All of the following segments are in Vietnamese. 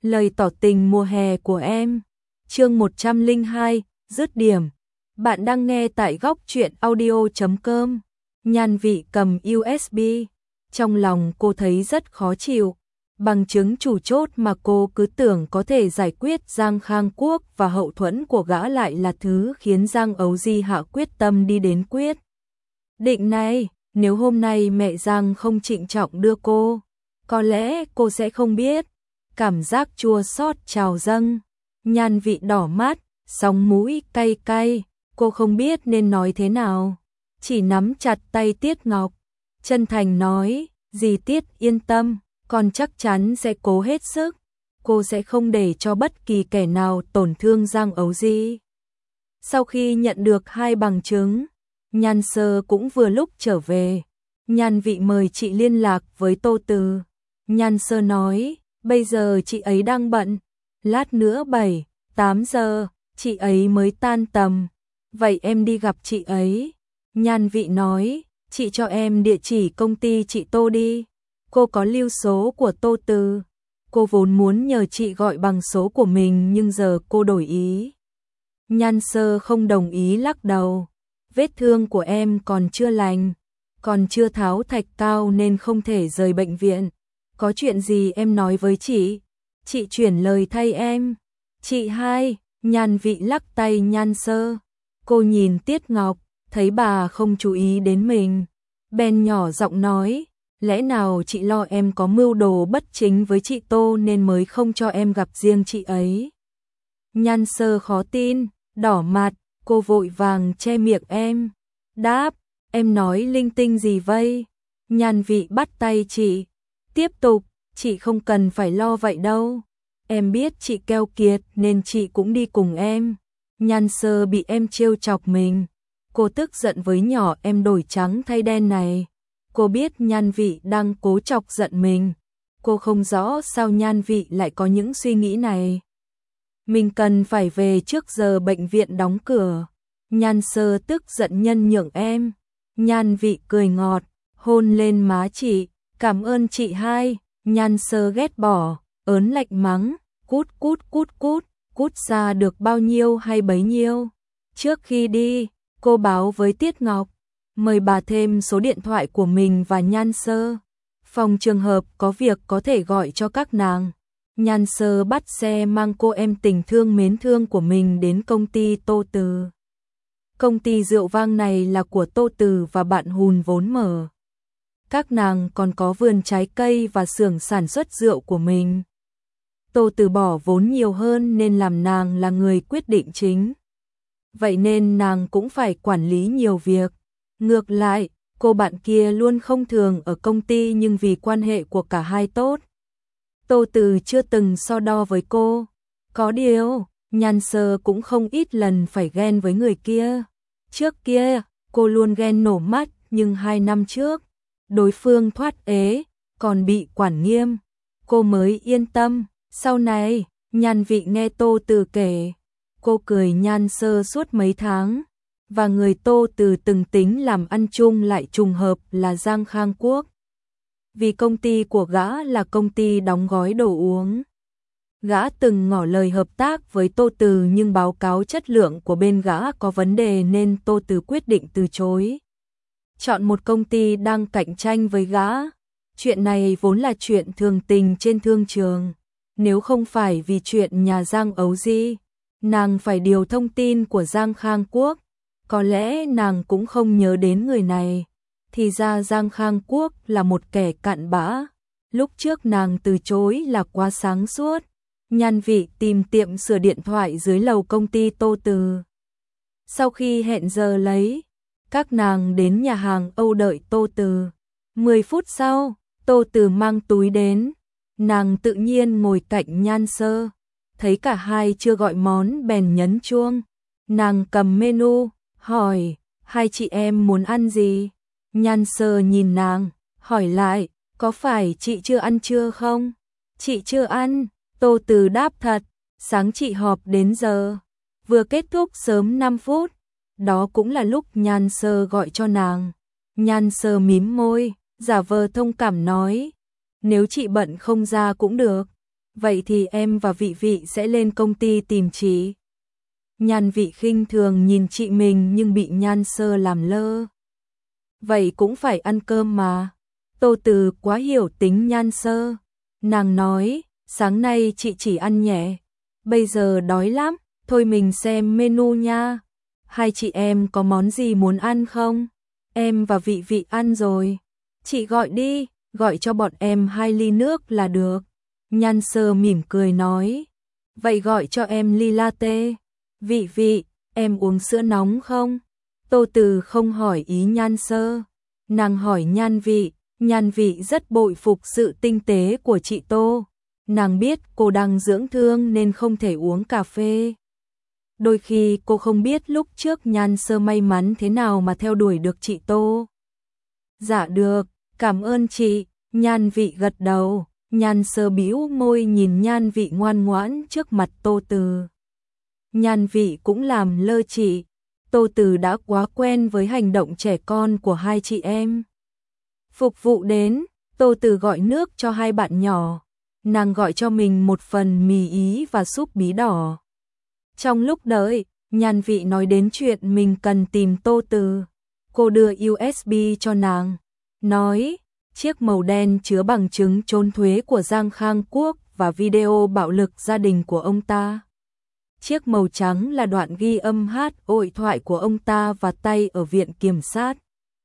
Lời tỏ tình mùa hè của em. Chương 102, dứt điểm. Bạn đang nghe tại góc truyện audio.com. Nhan Vị cầm USB. Trong lòng cô thấy rất khó chịu. Bằng chứng chủ chốt mà cô cứ tưởng có thể giải quyết Giang Khang Quốc và hậu thuẫn của gã lại là thứ khiến Giang Ấu Di hạ quyết tâm đi đến quyết định này. Nếu hôm nay mẹ Giang không trịnh trọng đưa cô, có lẽ cô sẽ không biết. Cảm giác chua xót trào dâng. Nhan Vị đỏ mắt, sóng mũi cay cay, cô không biết nên nói thế nào. Chỉ nắm chặt tay Tiết Ngọc, chân thành nói, dì Tiết yên tâm, con chắc chắn sẽ cố hết sức. Cô sẽ không để cho bất kỳ kẻ nào tổn thương Giang Ấu Di. Sau khi nhận được 2 bằng chứng, Nhan Sơ cũng vừa lúc trở về. Nhan Vị mời chị liên lạc với Tô Từ. Nhan Sơ nói, bây giờ chị ấy đang bận, lát nữa 7-8 giờ, chị ấy mới tan tầm. Vậy em đi gặp chị ấy. Nhan Vị nói, chị cho em địa chỉ công ty chị Tô đi. Cô có lưu số của Tô Từ. Cô vốn muốn nhờ chị gọi bằng số của mình nhưng giờ cô đổi ý. Nhan Sơ không đồng ý lắc đầu. Vết thương của em còn chưa lành, còn chưa tháo thạch cao nên không thể rời bệnh viện. Có chuyện gì em nói với chị chuyển lời thay em. Chị hai. Nhan Vị lắc tay Nhan Sơ. Cô nhìn Tiết Ngọc, thấy bà không chú ý đến mình, bèn nhỏ giọng nói, lẽ nào chị lo em có mưu đồ bất chính với chị Tô nên mới không cho em gặp riêng chị ấy. Nhan Sơ khó tin, đỏ mặt, cô vội vàng che miệng em. Đáp, em nói linh tinh gì vây? Nhan Vị bắt tay chị, tiếp tục, chị không cần phải lo vậy đâu. Em biết chị keo kiệt nên chị cũng đi cùng em. Nhan Sơ bị em trêu chọc mình. Cô tức giận với nhỏ em đổi trắng thay đen này. Cô biết Nhan Vị đang cố chọc giận mình. Cô không rõ sao Nhan Vị lại có những suy nghĩ này. Mình cần phải về trước giờ bệnh viện đóng cửa. Nhan Sơ tức giận nhân nhượng em. Nhan Vị cười ngọt, hôn lên má chị. Cảm ơn chị hai. Nhan Sơ ghét bỏ, ớn lạnh mắng, cút cút cút cút, cút ra được bao nhiêu hay bấy nhiêu. Trước khi đi, cô báo với Tiết Ngọc, mời bà thêm số điện thoại của mình và Nhan Sơ. Phòng trường hợp có việc có thể gọi cho các nàng. Nhan Sơ bắt xe mang cô em tình thương mến thương của mình đến công ty Tô Từ. Công ty rượu vang này là của Tô Từ và bạn Hùn vốn mở. Các nàng còn có vườn trái cây và xưởng sản xuất rượu của mình. Tô Từ bỏ vốn nhiều hơn nên làm nàng là người quyết định chính. Vậy nên nàng cũng phải quản lý nhiều việc. Ngược lại, cô bạn kia luôn không thường ở công ty nhưng vì quan hệ của cả hai tốt. Tô Từ chưa từng so đo với cô. Có điều, Nhan Sơ cũng không ít lần phải ghen với người kia. Trước kia, cô luôn ghen nổ mắt nhưng 2 năm trước, đối phương thoát ế, còn bị quản nghiêm. Cô mới yên tâm. Sau này, Nhan Vị nghe Tô Từ kể, cô cười Nhan Sơ suốt mấy tháng. Và người Tô Từ từng tính làm ăn chung lại trùng hợp là Giang Khang Quốc. Vì công ty của gã là công ty đóng gói đồ uống. Gã từng ngỏ lời hợp tác với Tô Từ nhưng báo cáo chất lượng của bên gã có vấn đề nên Tô Từ quyết định từ chối. Chọn một công ty đang cạnh tranh với gã. Chuyện này vốn là chuyện thường tình trên thương trường. Nếu không phải vì chuyện nhà Giang Ấu Di, nàng phải điều thông tin của Giang Khang Quốc, có lẽ nàng cũng không nhớ đến người này. Thì ra Giang Khang Quốc là một kẻ cặn bã. Lúc trước nàng từ chối là quá sáng suốt. Nhan Vị tìm tiệm sửa điện thoại dưới lầu công ty Tô Từ. Sau khi hẹn giờ lấy, các nàng đến nhà hàng Âu đợi Tô Từ. 10 phút sau, Tô Từ mang túi đến. Nàng tự nhiên ngồi cạnh Nhan Sơ. Thấy cả hai chưa gọi món bèn nhấn chuông. Nàng cầm menu, hỏi, hai chị em muốn ăn gì? Nhan Sơ nhìn nàng, hỏi lại, có phải chị chưa ăn trưa không? Chị chưa ăn, Tô Từ đáp thật, sáng chị họp đến giờ, vừa kết thúc sớm 5 phút. Đó cũng là lúc Nhan Sơ gọi cho nàng. Nhan Sơ mím môi, giả vờ thông cảm nói, nếu chị bận không ra cũng được. Vậy thì em và Vị Vị sẽ lên công ty tìm chị. Nhan Vị khinh thường nhìn chị mình nhưng bị Nhan Sơ làm lơ. Vậy cũng phải ăn cơm mà. Tô Từ quá hiểu tính Nhan Sơ. Nàng nói, sáng nay chị chỉ ăn nhẹ. Bây giờ đói lắm, thôi mình xem menu nha. Hai chị em có món gì muốn ăn không? Em và Vị Vị ăn rồi. Chị gọi đi, gọi cho bọn em 2 ly nước là được. Nhan Sơ mỉm cười nói. Vậy gọi cho em ly latte. Vị Vị, em uống sữa nóng không? Tô Từ không hỏi ý Nhan Sơ. Nàng hỏi Nhan Vị rất bội phục sự tinh tế của chị Tô. Nàng biết cô đang dưỡng thương nên không thể uống cà phê. Đôi khi cô không biết lúc trước Nhan Sơ may mắn thế nào mà theo đuổi được chị Tô. Dạ được, cảm ơn chị. Nhan Vị gật đầu. Nhan Sơ bĩu môi nhìn Nhan Vị ngoan ngoãn trước mặt Tô Từ. Nhan Vị cũng làm lơ chị. Tô Từ đã quá quen với hành động trẻ con của hai chị em. Phục vụ đến, Tô Từ gọi nước cho hai bạn nhỏ. Nàng gọi cho mình một phần mì Ý và súp bí đỏ. Trong lúc đợi, Nhan Vị nói đến chuyện mình cần tìm Tô Từ. Cô đưa USB cho nàng, nói, chiếc màu đen chứa bằng chứng trốn thuế của Giang Khang Quốc và video bạo lực gia đình của ông ta. Chiếc màu trắng là đoạn ghi âm hát hội thoại của ông ta và tay ở viện kiểm sát.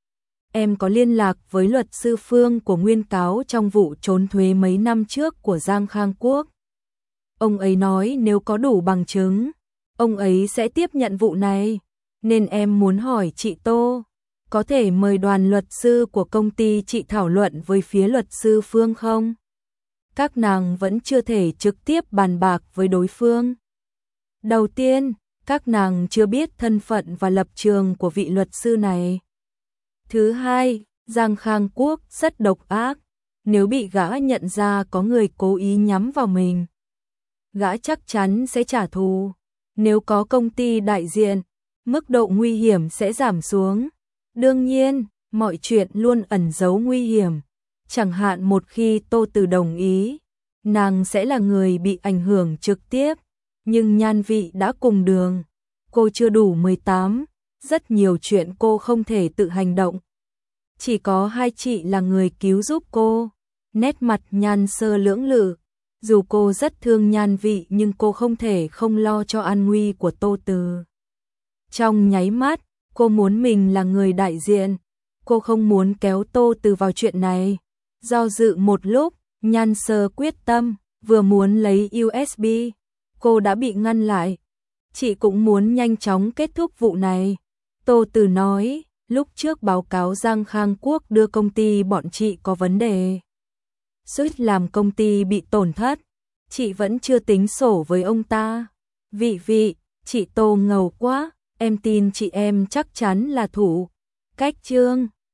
Em có liên lạc với luật sư Phương của nguyên cáo trong vụ trốn thuế mấy năm trước của Giang Khang Quốc. Ông ấy nói nếu có đủ bằng chứng, ông ấy sẽ tiếp nhận vụ này. Nên em muốn hỏi chị Tô, có thể mời đoàn luật sư của công ty chị thảo luận với phía luật sư Phương không? Các nàng vẫn chưa thể trực tiếp bàn bạc với đối phương. Đầu tiên, các nàng chưa biết thân phận và lập trường của vị luật sư này. Thứ hai, Giang Khang Quốc rất độc ác. Nếu bị gã nhận ra có người cố ý nhắm vào mình, gã chắc chắn sẽ trả thù. Nếu có công ty đại diện, mức độ nguy hiểm sẽ giảm xuống. Đương nhiên, mọi chuyện luôn ẩn giấu nguy hiểm. Chẳng hạn một khi Tô Từ đồng ý, nàng sẽ là người bị ảnh hưởng trực tiếp. Nhưng Nhan Vị đã cùng đường. Cô chưa đủ 18, rất nhiều chuyện cô không thể tự hành động. Chỉ có hai chị là người cứu giúp cô. Nét mặt Nhan Sơ lưỡng lự. Dù cô rất thương Nhan Vị nhưng cô không thể không lo cho an nguy của Tô Từ. Trong nháy mắt, cô muốn mình là người đại diện. Cô không muốn kéo Tô Từ vào chuyện này. Do dự một lúc, Nhan Sơ quyết tâm, vừa muốn lấy USB. Cô đã bị ngăn lại. Chị cũng muốn nhanh chóng kết thúc vụ này. Tô Từ nói, lúc trước báo cáo Giang Khang Quốc đưa công ty bọn chị có vấn đề. Suýt làm công ty bị tổn thất. Chị vẫn chưa tính sổ với ông ta. Vị, chị Tô ngầu quá. Em tin chị em chắc chắn là thủ. Cách chương.